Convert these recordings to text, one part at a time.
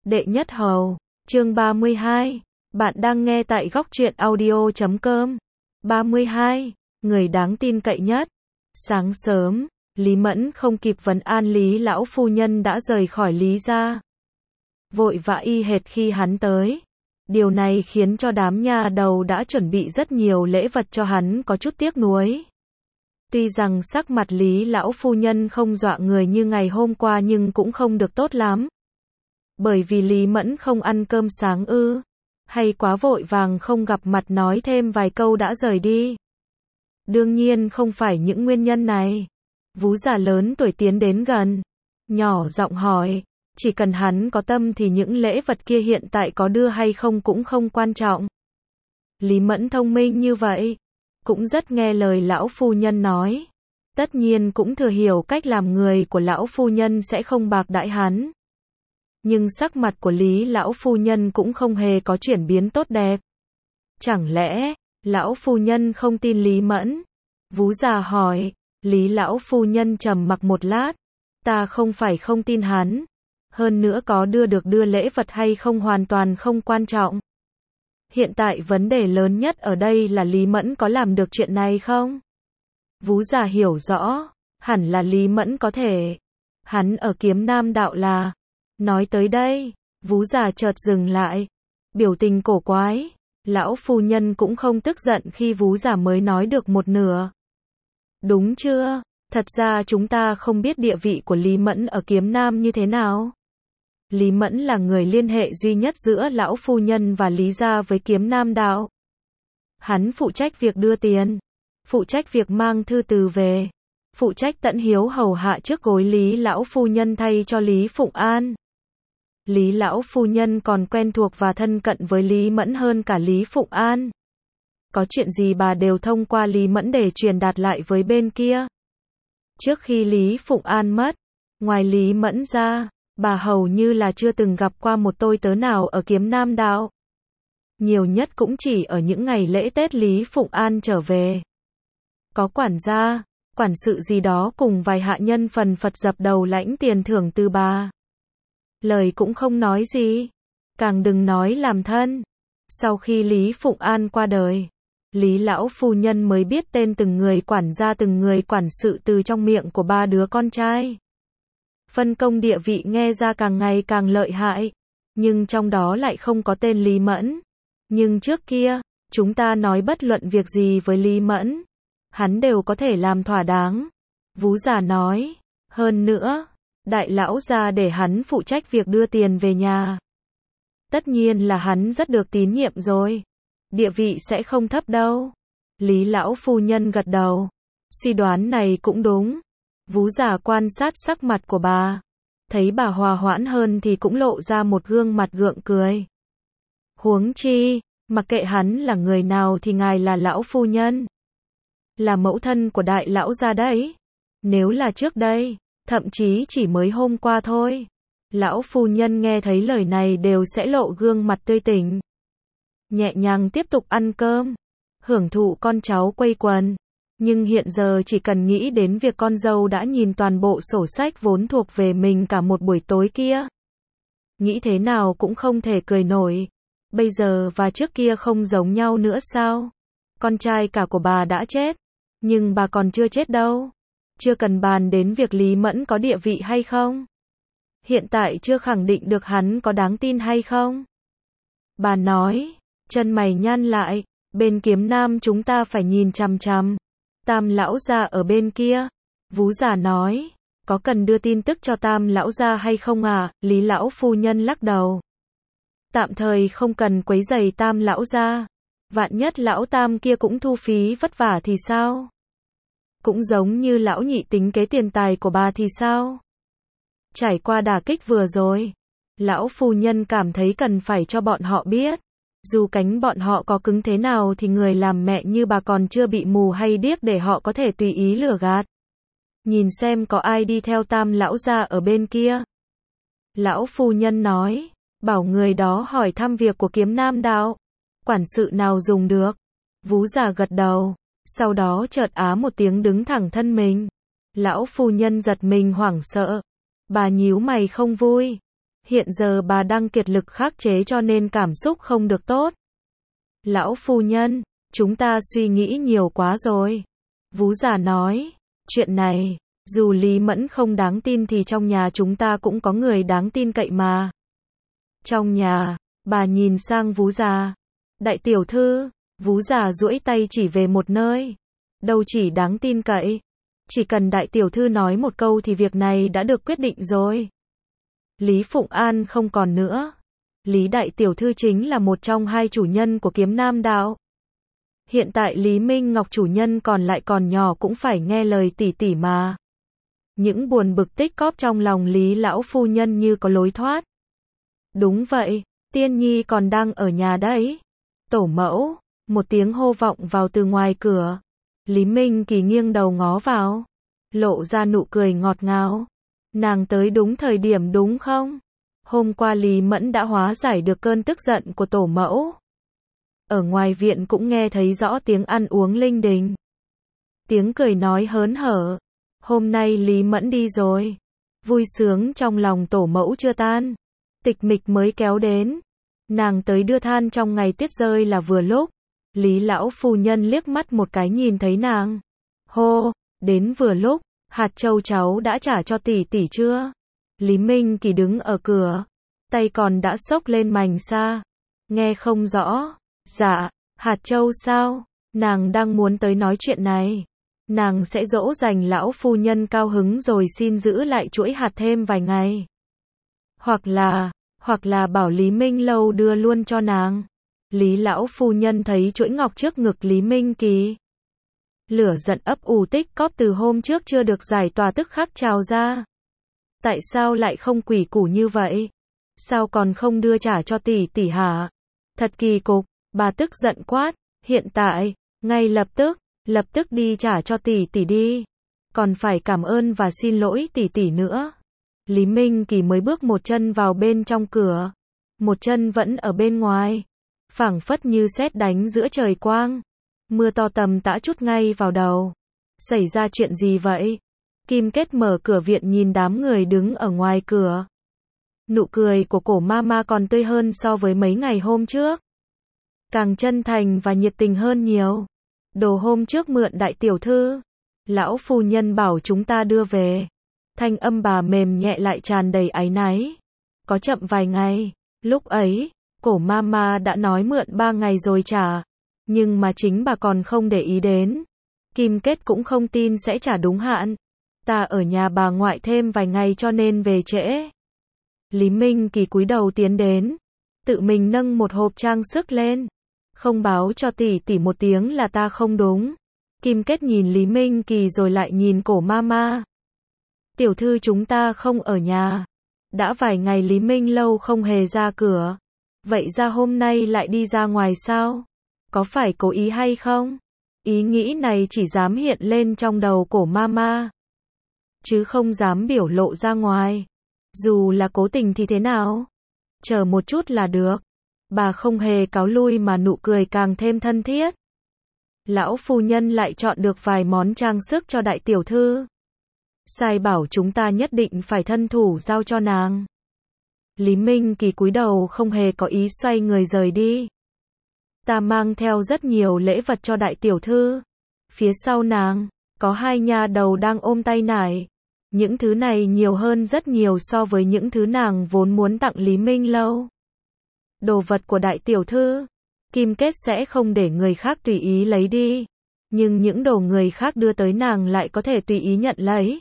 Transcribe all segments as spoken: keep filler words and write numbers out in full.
Đệ nhất hầu, chương ba mươi hai. Bạn đang nghe tại góc truyện audio chấm com. ba mươi hai. Người đáng tin cậy nhất. Sáng sớm, Lý Mẫn không kịp vấn an Lý lão phu nhân đã rời khỏi Lý gia. Vội vã y hệt khi hắn tới. Điều này khiến cho đám nha đầu đã chuẩn bị rất nhiều lễ vật cho hắn có chút tiếc nuối. Tuy rằng sắc mặt Lý lão phu nhân không dọa người như ngày hôm qua nhưng cũng không được tốt lắm. Bởi vì Lý Mẫn không ăn cơm sáng ư, hay quá vội vàng không gặp mặt nói thêm vài câu đã rời đi. Đương nhiên không phải những nguyên nhân này. Vú già lớn tuổi tiến đến gần, nhỏ giọng hỏi, chỉ cần hắn có tâm thì những lễ vật kia hiện tại có đưa hay không cũng không quan trọng. Lý Mẫn thông minh như vậy, cũng rất nghe lời lão phu nhân nói. Tất nhiên cũng thừa hiểu cách làm người của lão phu nhân sẽ không bạc đãi hắn. Nhưng sắc mặt của Lý lão phu nhân cũng không hề có chuyển biến tốt đẹp. Chẳng lẽ, lão phu nhân không tin Lý Mẫn? Vú già hỏi. Lý lão phu nhân trầm mặc một lát. Ta không phải không tin hắn. Hơn nữa có đưa được đưa lễ vật hay không hoàn toàn không quan trọng. Hiện tại vấn đề lớn nhất ở đây là Lý Mẫn có làm được chuyện này không? Vú già hiểu rõ, hẳn là Lý Mẫn có thể. Hắn ở Kiếm Nam đạo là. Nói tới đây, vú già chợt dừng lại. Biểu tình cổ quái. Lão phu nhân cũng không tức giận khi vú già mới nói được một nửa. Đúng chưa? Thật ra chúng ta không biết địa vị của Lý Mẫn ở Kiếm Nam như thế nào. Lý Mẫn là người liên hệ duy nhất giữa lão phu nhân và Lý gia với Kiếm Nam đạo. Hắn phụ trách việc đưa tiền, phụ trách việc mang thư từ về, phụ trách tận hiếu hầu hạ trước gối Lý lão phu nhân thay cho Lý Phụng An. Lý lão phu nhân còn quen thuộc và thân cận với Lý Mẫn hơn cả Lý Phụng An. Có chuyện gì bà đều thông qua Lý Mẫn để truyền đạt lại với bên kia. Trước khi Lý Phụng An mất, ngoài Lý Mẫn ra, bà hầu như là chưa từng gặp qua một tôi tớ nào ở Kiếm Nam đạo. Nhiều nhất cũng chỉ ở những ngày lễ Tết Lý Phụng An trở về. Có quản gia, quản sự gì đó cùng vài hạ nhân phần phật dập đầu lãnh tiền thưởng từ bà. Lời cũng không nói gì, càng đừng nói làm thân. Sau khi Lý Phụng An qua đời, Lý lão phu nhân mới biết tên từng người quản gia từng người quản sự từ trong miệng của ba đứa con trai. Phân công địa vị nghe ra càng ngày càng lợi hại, nhưng trong đó lại không có tên Lý Mẫn. Nhưng trước kia, chúng ta nói bất luận việc gì với Lý Mẫn, hắn đều có thể làm thỏa đáng. Vú già nói, hơn nữa, đại lão gia để hắn phụ trách việc đưa tiền về nhà. Tất nhiên là hắn rất được tín nhiệm rồi. Địa vị sẽ không thấp đâu. Lý lão phu nhân gật đầu. Suy đoán này cũng đúng. Vú già quan sát sắc mặt của bà. Thấy bà hòa hoãn hơn thì cũng lộ ra một gương mặt gượng cười. Huống chi, mặc kệ hắn là người nào thì ngài là lão phu nhân. Là mẫu thân của đại lão gia đấy. Nếu là trước đây, thậm chí chỉ mới hôm qua thôi, lão phu nhân nghe thấy lời này đều sẽ lộ gương mặt tươi tỉnh. Nhẹ nhàng tiếp tục ăn cơm, hưởng thụ con cháu quây quần. Nhưng hiện giờ chỉ cần nghĩ đến việc con dâu đã nhìn toàn bộ sổ sách vốn thuộc về mình cả một buổi tối kia. Nghĩ thế nào cũng không thể cười nổi. Bây giờ và trước kia không giống nhau nữa sao? Con trai cả của bà đã chết, nhưng bà còn chưa chết đâu. Chưa cần bàn đến việc Lý Mẫn có địa vị hay không. Hiện tại chưa khẳng định được hắn có đáng tin hay không. Bà nói, chân mày nhăn lại, bên Kiếm Nam chúng ta phải nhìn chằm chằm. Tam lão gia ở bên kia. Vú già nói, có cần đưa tin tức cho Tam lão gia hay không à? Lý lão phu nhân lắc đầu. Tạm thời không cần quấy rầy Tam lão gia. Vạn nhất lão Tam kia cũng thu phí vất vả thì sao? Cũng giống như lão nhị tính kế tiền tài của bà thì sao? Trải qua đả kích vừa rồi, lão phu nhân cảm thấy cần phải cho bọn họ biết. Dù cánh bọn họ có cứng thế nào thì người làm mẹ như bà còn chưa bị mù hay điếc để họ có thể tùy ý lừa gạt. Nhìn xem có ai đi theo Tam lão gia ở bên kia. Lão phu nhân nói, bảo người đó hỏi thăm việc của Kiếm Nam đạo. Quản sự nào dùng được? Vú già gật đầu, sau đó chợt á một tiếng đứng thẳng thân mình. Lão phu nhân giật mình hoảng sợ. Bà nhíu mày không vui. Hiện giờ bà đang kiệt lực khắc chế cho nên cảm xúc không được tốt. Lão phu nhân, chúng ta suy nghĩ nhiều quá rồi. Vú già nói, chuyện này, dù Lý Mẫn không đáng tin thì trong nhà chúng ta cũng có người đáng tin cậy mà. Trong nhà, bà nhìn sang vú già. Đại tiểu thư, vú già duỗi tay chỉ về một nơi. Đâu chỉ đáng tin cậy. Chỉ cần đại tiểu thư nói một câu thì việc này đã được quyết định rồi. Lý Phụng An không còn nữa. Lý đại tiểu thư chính là một trong hai chủ nhân của Kiếm Nam Đạo. Hiện tại Lý Minh Ngọc chủ nhân còn lại còn nhỏ cũng phải nghe lời tỷ tỷ mà. Những buồn bực tích cóp trong lòng Lý lão phu nhân như có lối thoát. Đúng vậy, Tiên Nhi còn đang ở nhà đấy. Tổ mẫu, một tiếng hô vọng vào từ ngoài cửa. Lý Minh Kỳ nghiêng đầu ngó vào, lộ ra nụ cười ngọt ngào. Nàng tới đúng thời điểm đúng không? Hôm qua Lý Mẫn đã hóa giải được cơn tức giận của tổ mẫu. Ở ngoài viện cũng nghe thấy rõ tiếng ăn uống linh đình. Tiếng cười nói hớn hở. Hôm nay Lý Mẫn đi rồi. Vui sướng trong lòng tổ mẫu chưa tan. Tịch mịch mới kéo đến. Nàng tới đưa than trong ngày tuyết rơi là vừa lúc. Lý lão phu nhân liếc mắt một cái nhìn thấy nàng. Hô, đến vừa lúc, hạt châu cháu đã trả cho tỷ tỷ chưa? Lý Minh Kỳ đứng ở cửa, tay còn đã xốc lên mành xa. Nghe không rõ. Dạ, hạt châu sao? Nàng đang muốn tới nói chuyện này. Nàng sẽ dỗ dành lão phu nhân cao hứng rồi xin giữ lại chuỗi hạt thêm vài ngày. Hoặc là, hoặc là bảo Lý Minh Lâu đưa luôn cho nàng. Lý lão phu nhân thấy chuỗi ngọc trước ngực Lý Minh Kỳ. Lửa giận ấp ủ tích cóp từ hôm trước chưa được giải tỏa tức khắc trào ra. Tại sao lại không quỷ củ như vậy? Sao còn không đưa trả cho tỷ tỷ hả? Thật kỳ cục, bà tức giận quát, hiện tại, ngay lập tức, lập tức đi trả cho tỷ tỷ đi. Còn phải cảm ơn và xin lỗi tỷ tỷ nữa. Lý Minh Kỳ mới bước một chân vào bên trong cửa, một chân vẫn ở bên ngoài. Phảng phất như sét đánh giữa trời quang. Mưa to tầm tã trút ngay vào đầu. Xảy ra chuyện gì vậy? Kim Kết mở cửa viện nhìn đám người đứng ở ngoài cửa. Nụ cười của cổ mama còn tươi hơn so với mấy ngày hôm trước. Càng chân thành và nhiệt tình hơn nhiều. Đồ hôm trước mượn đại tiểu thư. Lão phu nhân bảo chúng ta đưa về. Thanh âm bà mềm nhẹ lại tràn đầy áy náy. Có chậm vài ngày. Lúc ấy, cổ mama đã nói mượn ba ngày rồi trả. Nhưng mà chính bà còn không để ý đến. Kim Kết cũng không tin sẽ trả đúng hạn. Ta ở nhà bà ngoại thêm vài ngày cho nên về trễ. Lý Minh Kỳ cúi đầu tiến đến. Tự mình nâng một hộp trang sức lên. Không báo cho tỷ tỷ một tiếng là ta không đúng. Kim Kết nhìn Lý Minh Kỳ rồi lại nhìn cổ mama. Tiểu thư chúng ta không ở nhà. Đã vài ngày Lý Minh Lâu không hề ra cửa. Vậy ra hôm nay lại đi ra ngoài sao? Có phải cố ý hay không? Ý nghĩ này chỉ dám hiện lên trong đầu cổ mama. Chứ không dám biểu lộ ra ngoài. Dù là cố tình thì thế nào? Chờ một chút là được. Bà không hề cáo lui mà nụ cười càng thêm thân thiết. Lão phu nhân lại chọn được vài món trang sức cho đại tiểu thư. Sai bảo chúng ta nhất định phải thân thủ giao cho nàng. Lý Minh Kỳ cúi đầu không hề có ý xoay người rời đi. Ta mang theo rất nhiều lễ vật cho đại tiểu thư. Phía sau nàng, có hai nha đầu đang ôm tay nải. Những thứ này nhiều hơn rất nhiều so với những thứ nàng vốn muốn tặng Lý Minh Lâu. Đồ vật của đại tiểu thư, Kim Kết sẽ không để người khác tùy ý lấy đi. Nhưng những đồ người khác đưa tới nàng lại có thể tùy ý nhận lấy.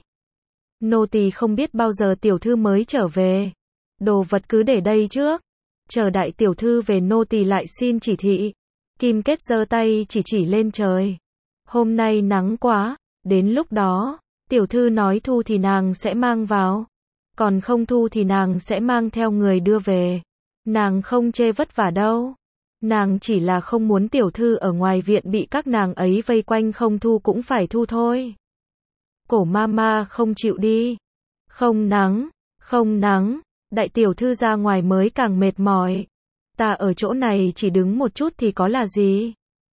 Nô tỳ không biết bao giờ tiểu thư mới trở về. Đồ vật cứ để đây trước. Chờ đại tiểu thư về nô tỳ lại xin chỉ thị. Kim Kết giơ tay chỉ chỉ lên trời. Hôm nay nắng quá, đến lúc đó, tiểu thư nói thu thì nàng sẽ mang vào. Còn không thu thì nàng sẽ mang theo người đưa về. Nàng không chê vất vả đâu. Nàng chỉ là không muốn tiểu thư ở ngoài viện bị các nàng ấy vây quanh không thu cũng phải thu thôi. Cổ mama không chịu đi. Không nắng, không nắng, đại tiểu thư ra ngoài mới càng mệt mỏi. Ta ở chỗ này chỉ đứng một chút thì có là gì?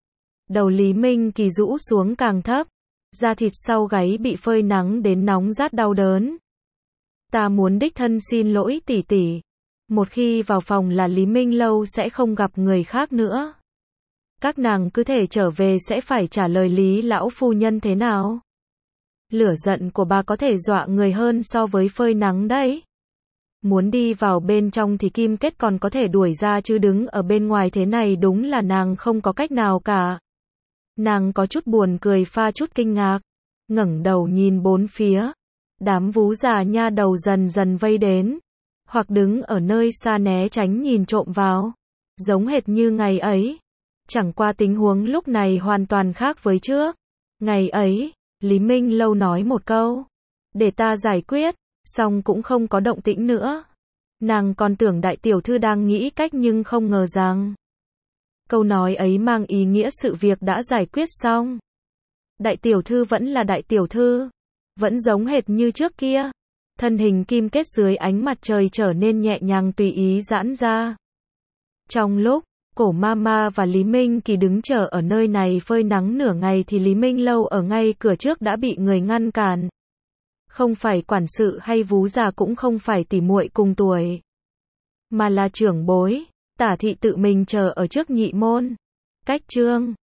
Đầu Lý Minh Kỳ rũ xuống càng thấp. Da thịt sau gáy bị phơi nắng đến nóng rát đau đớn. Ta muốn đích thân xin lỗi tỷ tỷ. Một khi vào phòng là Lý Minh Lâu sẽ không gặp người khác nữa. Các nàng cứ thể trở về sẽ phải trả lời Lý lão phu nhân thế nào? Lửa giận của bà có thể dọa người hơn so với phơi nắng đấy. Muốn đi vào bên trong thì Kim Kết còn có thể đuổi ra chứ đứng ở bên ngoài thế này đúng là nàng không có cách nào cả. Nàng có chút buồn cười pha chút kinh ngạc, ngẩng đầu nhìn bốn phía. Đám vú già nha đầu dần dần vây đến, hoặc đứng ở nơi xa né tránh nhìn trộm vào, giống hệt như ngày ấy. Chẳng qua tình huống lúc này hoàn toàn khác với trước. Ngày ấy, Lý Minh Lâu nói một câu, để ta giải quyết, xong cũng không có động tĩnh nữa. Nàng còn tưởng đại tiểu thư đang nghĩ cách nhưng không ngờ rằng câu nói ấy mang ý nghĩa sự việc đã giải quyết xong. Đại tiểu thư vẫn là đại tiểu thư, vẫn giống hệt như trước kia. Thân hình Kim Kết dưới ánh mặt trời trở nên nhẹ nhàng tùy ý giãn ra. Trong lúc Cổ Mama và Lý Minh Kỳ đứng chờ ở nơi này phơi nắng nửa ngày thì Lý Minh Lâu ở ngay cửa trước đã bị người ngăn cản. Không phải quản sự hay vú già cũng không phải tỉ muội cùng tuổi, mà là trưởng bối, Tả thị tự mình chờ ở trước nhị môn. Cách trương